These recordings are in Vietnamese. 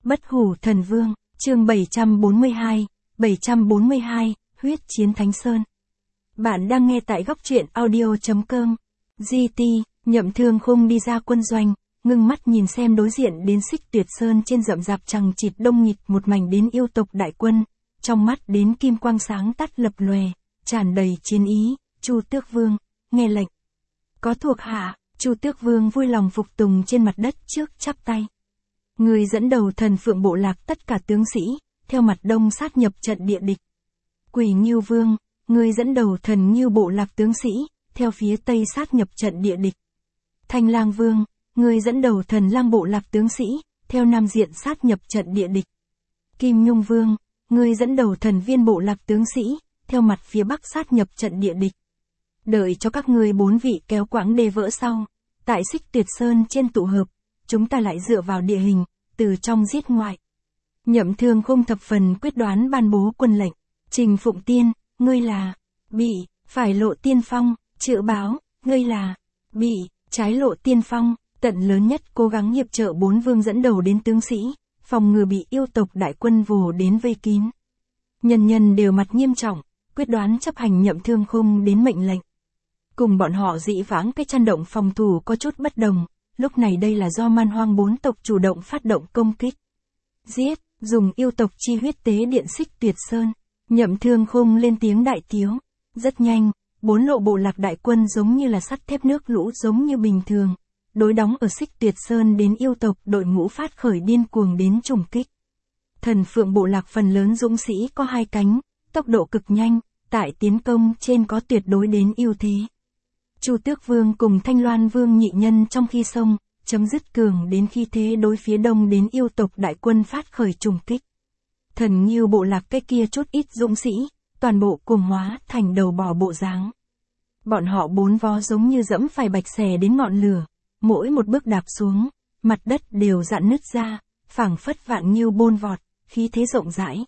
Bất hủ thần vương, chương 742, huyết chiến Thánh Sơn. Bạn đang nghe tại góc truyện audio.com. GT, Nhậm Thương Khung đi ra quân doanh, ngưng mắt nhìn xem đối diện đến Xích Tuyệt Sơn trên rậm rạp chằng chịt đông nghịt một mảnh đến yêu tộc đại quân, trong mắt đến kim quang sáng tắt lập lòe, tràn đầy chiến ý. Chu Tước Vương, nghe lệnh. Có thuộc hạ. Chu Tước Vương vui lòng phục tùng trên mặt đất trước chắp tay. Người dẫn đầu Thần Phượng bộ lạc tất cả tướng sĩ, theo mặt đông sát nhập trận địa địch. Quỷ Ngưu Vương, người dẫn đầu Thần Ngưu bộ lạc tướng sĩ, theo phía tây sát nhập trận địa địch. Thanh Lang Vương, người dẫn đầu Thần Lang bộ lạc tướng sĩ, theo nam diện sát nhập trận địa địch. Kim Nhung Vương, người dẫn đầu Thần Viên bộ lạc tướng sĩ, theo mặt phía bắc sát nhập trận địa địch. Đợi cho các ngươi 4 vị kéo quãng đê vỡ sau, tại Xích Tuyệt Sơn trên tụ hợp, chúng ta lại dựa vào địa hình, từ trong giết ngoại. Nhậm Thương Khung thập phần quyết đoán ban bố quân lệnh. Trình Phụng Tiên, ngươi là bị phải lộ tiên phong. Chữ Báo, ngươi là bị trái lộ tiên phong. Tận lớn nhất cố gắng hiệp trợ 4 vương dẫn đầu đến tướng sĩ, phòng ngừa bị yêu tộc đại quân vồ đến vây kín. Nhân nhân đều mặt nghiêm trọng, quyết đoán chấp hành Nhậm Thương Khung đến mệnh lệnh. Cùng bọn họ dĩ vãng cái chăn động phòng thủ có chút bất đồng, lúc này đây là do Man Hoang 4 tộc chủ động phát động công kích. Giết, dùng yêu tộc chi huyết tế điện Xích Tuyệt Sơn. Nhậm Thương Khung lên tiếng đại tiếu. Rất nhanh, 4 lộ bộ lạc đại quân giống như là sắt thép nước lũ giống như bình thường, đối đóng ở Xích Tuyệt Sơn đến yêu tộc đội ngũ phát khởi điên cuồng đến trùng kích. Thần Phượng bộ lạc phần lớn dũng sĩ có 2 cánh, tốc độ cực nhanh, tại tiến công trên có tuyệt đối đến ưu thế. Chu Tước Vương cùng Thanh Loan Vương nhị nhân trong khi xông, chấm dứt cường đến khi thế đối phía đông đến yêu tộc đại quân phát khởi trùng kích. Thần Ngưu bộ lạc cái kia chút ít dũng sĩ, toàn bộ cuồng hóa thành đầu bò bộ dáng. Bọn họ 4 vó giống như dẫm phải bạch xè đến ngọn lửa, mỗi một bước đạp xuống, mặt đất đều rạn nứt ra, phảng phất vạn ngưu bôn vọt, khí thế rộng rãi.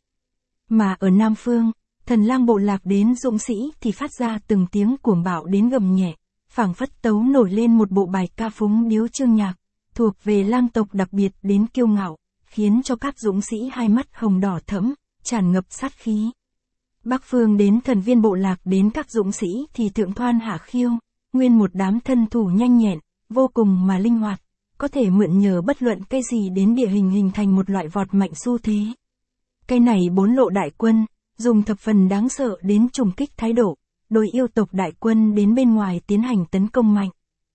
Mà ở Nam Phương, Thần Lang bộ lạc đến dũng sĩ thì phát ra từng tiếng cuồng bạo đến gầm nhẹ, phảng phất tấu nổi lên một bộ bài ca phúng điếu chương nhạc, thuộc về lang tộc đặc biệt đến kiêu ngạo, khiến cho các dũng sĩ hai mắt hồng đỏ thẫm, tràn ngập sát khí. Bắc Phương đến Thần Viên bộ lạc đến các dũng sĩ thì thượng thoan hạ khiêu, nguyên một đám thân thủ nhanh nhẹn, vô cùng mà linh hoạt, có thể mượn nhờ bất luận cái gì đến địa hình hình thành một loại vọt mạnh xu thế. Cái này 4 lộ đại quân, dùng thập phần đáng sợ đến trùng kích thái độ, đối yêu tộc đại quân đến bên ngoài tiến hành tấn công mạnh.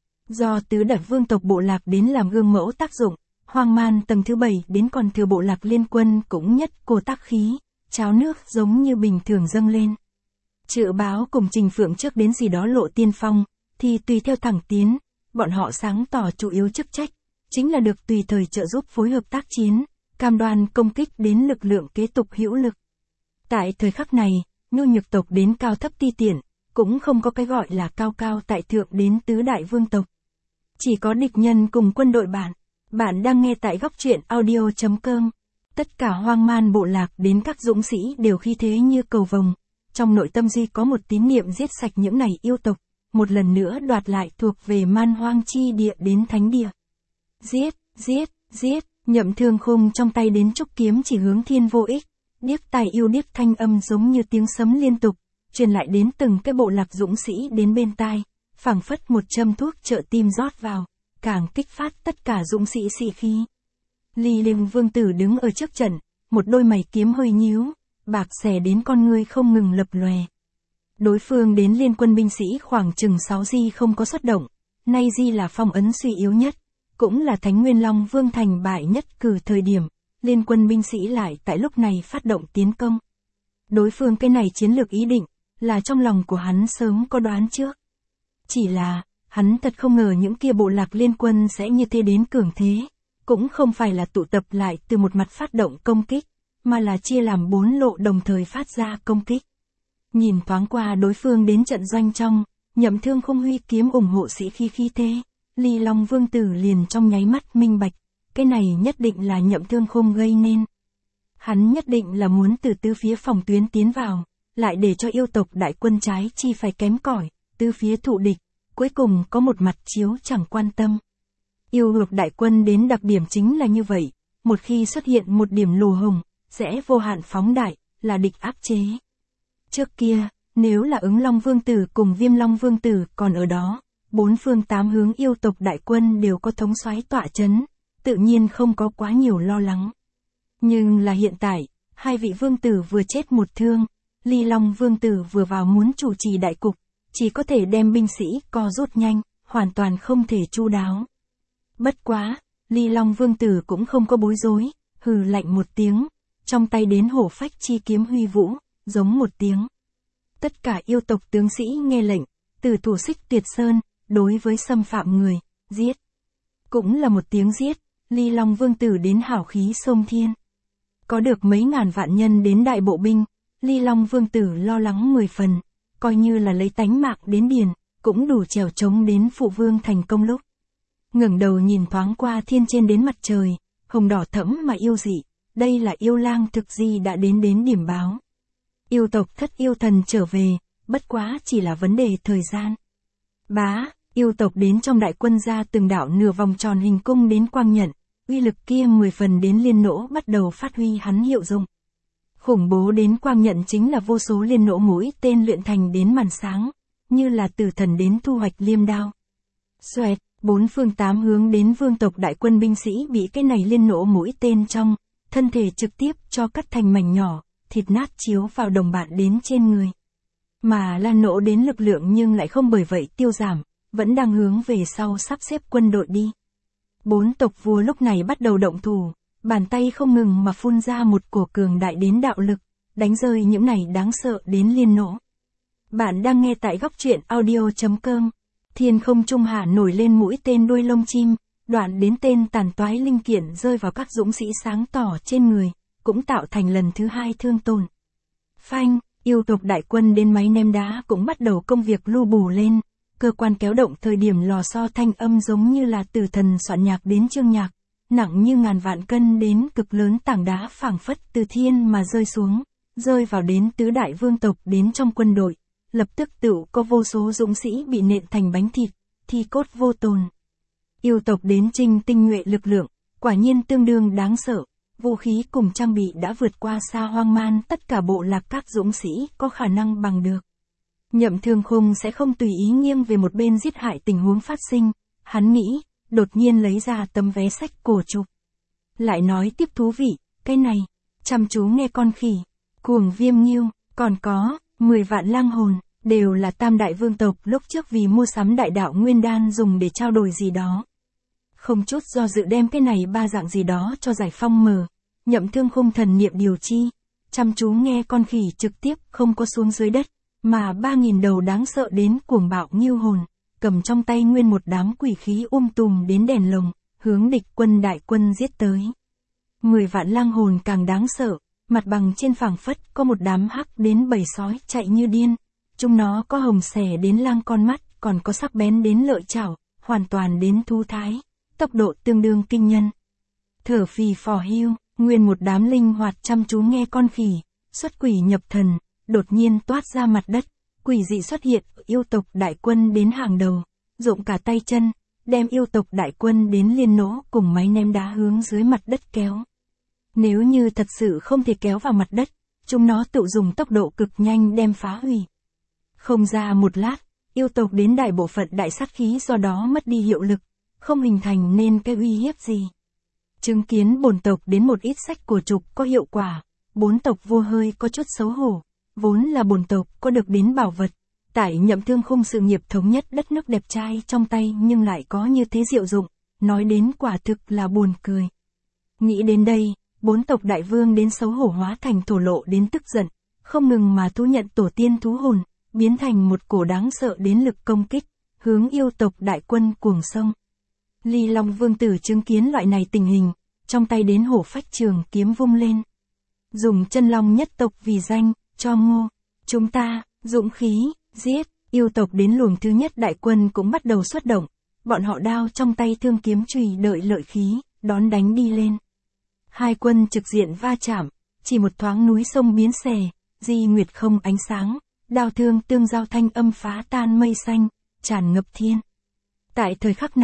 Do tứ đại vương tộc bộ lạc đến làm gương mẫu tác dụng, Hoang Man tầng thứ 7 đến còn thừa bộ lạc liên quân cũng nhất cô tác khí, cháo nước giống như bình thường dâng lên. Chữ Báo cùng Trình Phượng trước đến gì đó lộ tiên phong, thì tùy theo thẳng tiến, bọn họ sáng tỏ chủ yếu chức trách, chính là được tùy thời trợ giúp phối hợp tác chiến, cam đoan công kích đến lực lượng kế tục hữu lực. Tại thời khắc này, nhu nhược tộc đến cao thấp ti tiện, cũng không có cái gọi là cao cao tại thượng đến tứ đại vương tộc. Chỉ có địch nhân cùng quân đội bạn. Bạn đang nghe tại góc truyện audio.com. Tất cả Hoang Man bộ lạc đến các dũng sĩ đều khí thế như cầu vồng. Trong nội tâm duy có một tín niệm giết sạch những này yêu tộc, một lần nữa đoạt lại thuộc về Man Hoang chi địa đến thánh địa. Giết, giết, giết, Nhậm Thương Khung trong tay đến trúc kiếm chỉ hướng thiên vô ích. Điếc tai yêu điếc thanh âm giống như tiếng sấm liên tục, truyền lại đến từng cái bộ lạc dũng sĩ đến bên tai, phảng phất một châm thuốc trợ tim rót vào, càng kích phát tất cả dũng sĩ sĩ khí. Ly Liêm Vương tử đứng ở trước trận, một đôi mày kiếm hơi nhíu, bạc xẻ đến con ngươi không ngừng lập lòe. Đối phương đến liên quân binh sĩ khoảng chừng 6 di không có xuất động, nay di là phong ấn suy yếu nhất, cũng là Thánh Nguyên Long Vương thành bại nhất cử thời điểm. Liên quân binh sĩ lại tại lúc này phát động tiến công. Đối phương cái này chiến lược ý định, là trong lòng của hắn sớm có đoán trước. Chỉ là, hắn thật không ngờ những kia bộ lạc liên quân sẽ như thế đến cường thế. Cũng không phải là tụ tập lại từ một mặt phát động công kích, mà là chia làm 4 lộ đồng thời phát ra công kích. Nhìn thoáng qua đối phương đến trận doanh trong, Nhậm Thương Khung huy kiếm ủng hộ sĩ khí thế. Ly Long Vương tử liền trong nháy mắt minh bạch. Cái này nhất định là Nhậm Thương Khung gây nên. Hắn nhất định là muốn từ tứ phía phòng tuyến tiến vào, lại để cho yêu tộc đại quân trái chi phải kém cỏi, tứ phía thụ địch, cuối cùng có một mặt chiếu chẳng quan tâm. Yêu tộc đại quân đến đặc điểm chính là như vậy, một khi xuất hiện một điểm lồ hồng, sẽ vô hạn phóng đại, là địch áp chế. Trước kia, nếu là Ứng Long Vương Tử cùng Viêm Long Vương Tử còn ở đó, 4 phương 8 hướng yêu tộc đại quân đều có thống soái tọa chấn, tự nhiên không có quá nhiều lo lắng. Nhưng là hiện tại, hai vị vương tử vừa chết một thương, Ly Long Vương Tử vừa vào muốn chủ trì đại cục, chỉ có thể đem binh sĩ co rút nhanh, hoàn toàn không thể chu đáo. Bất quá, Ly Long Vương Tử cũng không có bối rối, hừ lạnh một tiếng, trong tay đến hổ phách chi kiếm huy vũ, giống một tiếng. Tất cả yêu tộc tướng sĩ nghe lệnh, từ thủ xích tuyệt sơn, đối với xâm phạm người, giết. Cũng là một tiếng giết, Ly Long Vương Tử đến hảo khí xông thiên. Có được mấy ngàn vạn nhân đến đại bộ binh, Ly Long Vương Tử lo lắng 10 phần, coi như là lấy tánh mạng đến điền, cũng đủ trèo trống đến phụ vương thành công lúc. Ngẩng đầu nhìn thoáng qua thiên trên đến mặt trời, hồng đỏ thẫm mà yêu dị, đây là yêu lang thực di đã đến điểm báo. Yêu tộc thất yêu thần trở về, bất quá chỉ là vấn đề thời gian. Bá, yêu tộc đến trong đại quân ra từng đạo nửa vòng tròn hình cung đến quang nhận, uy lực kia 10 phần đến liên nỗ bắt đầu phát huy hắn hiệu dụng. Khủng bố đến quang nhận chính là vô số liên nỗ mũi tên luyện thành đến màn sáng, như là tử thần đến thu hoạch liêm đao. Xoẹt, 4 phương 8 hướng đến vương tộc đại quân binh sĩ bị cái này liên nỗ mũi tên trong, thân thể trực tiếp cho cắt thành mảnh nhỏ, thịt nát chiếu vào đồng bạn đến trên người. Mà là nỗ đến lực lượng nhưng lại không bởi vậy tiêu giảm, vẫn đang hướng về sau sắp xếp quân đội đi. 4 tộc vua lúc này bắt đầu động thủ, bàn tay không ngừng mà phun ra một cổ cường đại đến đạo lực, đánh rơi những này đáng sợ đến liên nỗ. Bạn đang nghe tại góc truyện audio.com. Thiên không trung hạ nổi lên mũi tên đuôi lông chim, đoạn đến tên tàn toái linh kiện rơi vào các dũng sĩ sáng tỏ trên người, cũng tạo thành lần thứ 2 thương tổn. Phanh, yêu tộc đại quân đến máy ném đá cũng bắt đầu công việc lưu bù lên, cơ quan kéo động thời điểm lò xo thanh âm giống như là tử thần soạn nhạc đến chương nhạc, nặng như ngàn vạn cân đến cực lớn tảng đá phảng phất từ thiên mà rơi xuống, rơi vào đến tứ đại vương tộc đến trong quân đội. Lập tức tựu có vô số dũng sĩ bị nện thành bánh thịt, thi cốt vô tồn. Yêu tộc đến trinh tinh nhuệ lực lượng, quả nhiên tương đương đáng sợ, vũ khí cùng trang bị đã vượt qua xa hoang man tất cả bộ lạc các dũng sĩ có khả năng bằng được. Nhậm Thương Khung sẽ không tùy ý nghiêng về một bên giết hại tình huống phát sinh, hắn nghĩ, đột nhiên lấy ra tấm vé sách cổ trục. Lại nói tiếp thú vị, cái này, chăm chú nghe con khỉ, cuồng viêm nghiêu, còn có 10 vạn lang hồn, đều là tam đại vương tộc lúc trước vì mua sắm đại đạo nguyên đan dùng để trao đổi gì đó. Không chút do dự đem cái này 3 dạng gì đó cho Giải Phong mở, Nhậm Thương Khung thần niệm điều chi, chăm chú nghe con khỉ trực tiếp không có xuống dưới đất, mà 3.000 đầu đáng sợ đến cuồng bạo nghiêu hồn, cầm trong tay nguyên một đám quỷ khí tùm đến đèn lồng, hướng địch quân đại quân giết tới. 10 vạn lang hồn càng đáng sợ. Mặt bằng trên phẳng phất có một đám hắc đến bầy sói chạy như điên, chúng nó có hồng xẻ đến lang con mắt, còn có sắc bén đến lợi chảo, hoàn toàn đến thú thái, tốc độ tương đương kinh nhân. Thở phì phò hưu, nguyên một đám linh hoạt chăm chú nghe con khỉ, xuất quỷ nhập thần, đột nhiên toát ra mặt đất, quỷ dị xuất hiện, yêu tộc đại quân đến hàng đầu, dụng cả tay chân, đem yêu tộc đại quân đến liên nỗ cùng máy ném đá hướng dưới mặt đất kéo. Nếu như thật sự không thể kéo vào mặt đất, chúng nó tự dùng tốc độ cực nhanh đem phá hủy. Không ra một lát, yêu tộc đến đại bộ phận đại sát khí do đó mất đi hiệu lực, không hình thành nên cái uy hiếp gì. Chứng kiến bổn tộc đến một ít sách cổ trục có hiệu quả, 4 tộc vua hơi có chút xấu hổ, vốn là bổn tộc có được đến bảo vật, tại Nhậm Thương Khung sự nghiệp thống nhất đất nước đẹp trai trong tay nhưng lại có như thế diệu dụng, nói đến quả thực là buồn cười. Nghĩ đến đây, 4 tộc đại vương đến xấu hổ hóa thành thổ lộ đến tức giận, không ngừng mà thu nhận tổ tiên thú hồn, biến thành một cổ đáng sợ đến lực công kích, hướng yêu tộc đại quân cuồng sông. Ly Long Vương Tử chứng kiến loại này tình hình, trong tay đến hổ phách trường kiếm vung lên. Dùng chân long nhất tộc vì danh, cho ngô, chúng ta, dũng khí, giết, yêu tộc đến luồng thứ nhất đại quân cũng bắt đầu xuất động, bọn họ đao trong tay thương kiếm chùy đợi lợi khí, đón đánh đi lên. Hai quân trực diện va chạm, chỉ một thoáng núi sông biến xè, di nguyệt không ánh sáng, đao thương tương giao thanh âm phá tan mây xanh, tràn ngập thiên. Tại thời khắc này,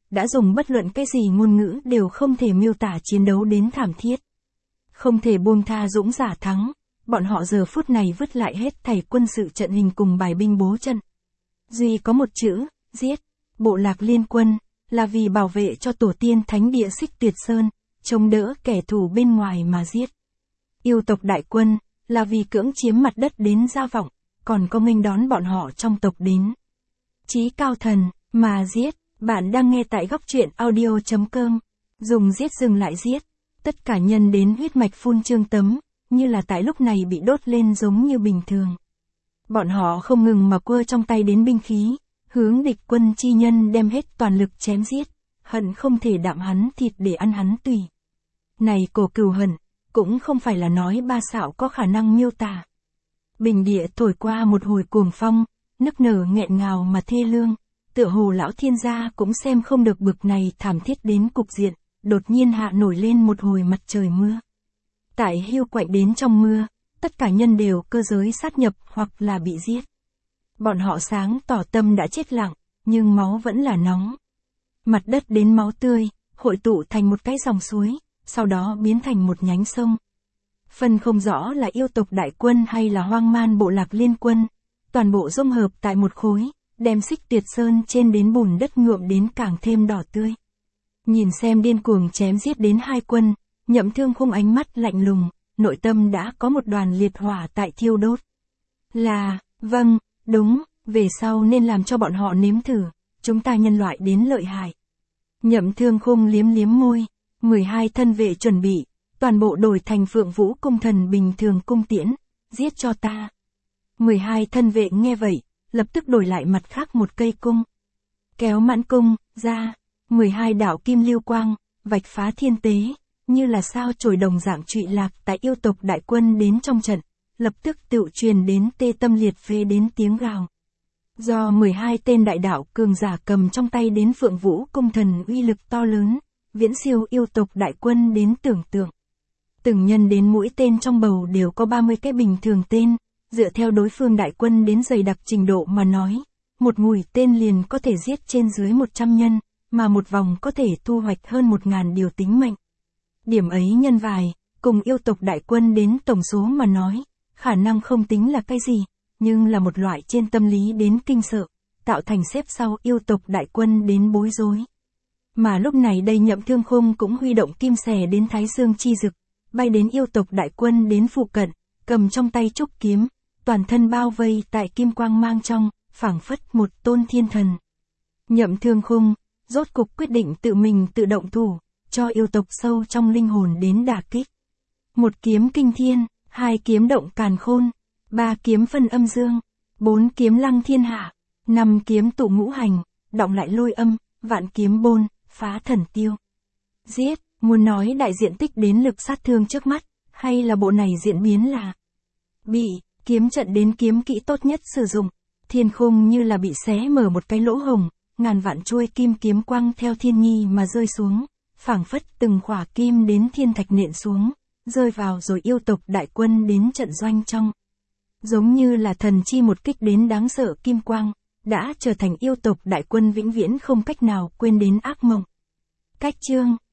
đã dùng bất luận cái gì ngôn ngữ đều không thể miêu tả chiến đấu đến thảm thiết. Không thể buông tha dũng giả thắng, bọn họ giờ phút này vứt lại hết thảy quân sự trận hình cùng bài binh bố trận. Duy có một chữ, giết. Bộ lạc liên quân, là vì bảo vệ cho tổ tiên thánh địa Xích Tuyệt Sơn, chống đỡ kẻ thù bên ngoài mà giết. Yêu tộc đại quân, là vì cưỡng chiếm mặt đất đến Gia Vọng, còn có nghênh đón bọn họ trong tộc đến. Chí cao thần, mà giết. Bạn đang nghe tại góc truyện audio.com. Dùng giết dừng lại giết. Tất cả nhân đến huyết mạch phun trương tấm, như là tại lúc này bị đốt lên giống như bình thường. Bọn họ không ngừng mà quơ trong tay đến binh khí, hướng địch quân chi nhân đem hết toàn lực chém giết, hận không thể đạm hắn thịt để ăn hắn tùy. Này cổ cừu hận, cũng không phải là nói ba xạo có khả năng miêu tả. Bình địa thổi qua một hồi cuồng phong, nức nở nghẹn ngào mà thê lương, tựa hồ lão thiên gia cũng xem không được bực này thảm thiết đến cục diện, đột nhiên hạ nổi lên một hồi mặt trời mưa. Tại hiu quạnh đến trong mưa, tất cả nhân đều cơ giới sát nhập hoặc là bị giết. Bọn họ sáng tỏ tâm đã chết lặng, nhưng máu vẫn là nóng. Mặt đất đến máu tươi, hội tụ thành một cái dòng suối, sau đó biến thành một nhánh sông. Phân không rõ là yêu tộc đại quân hay là hoang man bộ lạc liên quân, toàn bộ dung hợp tại một khối, đem Xích Tuyệt Sơn trên đến bùn đất nhuộm đến càng thêm đỏ tươi. Nhìn xem điên cuồng chém giết đến hai quân, Nhậm Thương Khung ánh mắt lạnh lùng, nội tâm đã có một đoàn liệt hỏa tại thiêu đốt. Vâng, đúng, về sau nên làm cho bọn họ nếm thử, chúng ta nhân loại đến lợi hại. Nhậm Thương Khung liếm liếm môi, 12 thân vệ chuẩn bị, toàn bộ đổi thành Phượng Vũ cung thần bình thường cung tiễn, giết cho ta. 12 thân vệ nghe vậy, lập tức đổi lại mặt khác một cây cung. Kéo mãn cung, ra, 12 đạo kim lưu quang, vạch phá thiên tế, như là sao chổi đồng dạng trụy lạc tại yêu tộc đại quân đến trong trận, lập tức tự truyền đến tê tâm liệt phế đến tiếng gào. Do 12 tên đại đạo cường giả cầm trong tay đến Phượng Vũ cung thần uy lực to lớn, viễn siêu yêu tộc đại quân đến tưởng tượng. Từng nhân đến mũi tên trong bầu đều có 30 cái bình thường tên, dựa theo đối phương đại quân đến dày đặc trình độ mà nói, một mũi tên liền có thể giết trên dưới 100 nhân, mà một vòng có thể thu hoạch hơn 1000 điều tính mệnh. Điểm ấy nhân vài, cùng yêu tộc đại quân đến tổng số mà nói, khả năng không tính là cái gì, nhưng là một loại trên tâm lý đến kinh sợ, tạo thành xếp sau yêu tộc đại quân đến bối rối. Mà lúc này đây Nhậm Thương Khung cũng huy động kim xẻ đến Thái Dương chi dực, bay đến yêu tộc đại quân đến phụ cận, cầm trong tay trúc kiếm, toàn thân bao vây tại kim quang mang trong, phảng phất một tôn thiên thần. Nhậm Thương Khung, rốt cục quyết định tự mình tự động thủ, cho yêu tộc sâu trong linh hồn đến đả kích. 1 kiếm kinh thiên, 2 kiếm động càn khôn, 3 kiếm phân âm dương, 4 kiếm lăng thiên hạ, 5 kiếm tụ ngũ hành, động lại lôi âm, vạn kiếm bôn, phá thần tiêu. Giết, muốn nói đại diện tích đến lực sát thương trước mắt, hay là bộ này diễn biến là bị kiếm trận đến kiếm kỹ tốt nhất sử dụng, thiên khung như là bị xé mở một cái lỗ hồng, ngàn vạn chuôi kim kiếm quang theo thiên nhi mà rơi xuống, phảng phất từng khỏa kim đến thiên thạch nện xuống, rơi vào rồi yêu tộc đại quân đến trận doanh trong. Giống như là thần chi một kích đến đáng sợ kim quang, đã trở thành yêu tộc đại quân vĩnh viễn không cách nào quên đến ác mộng. Cách chương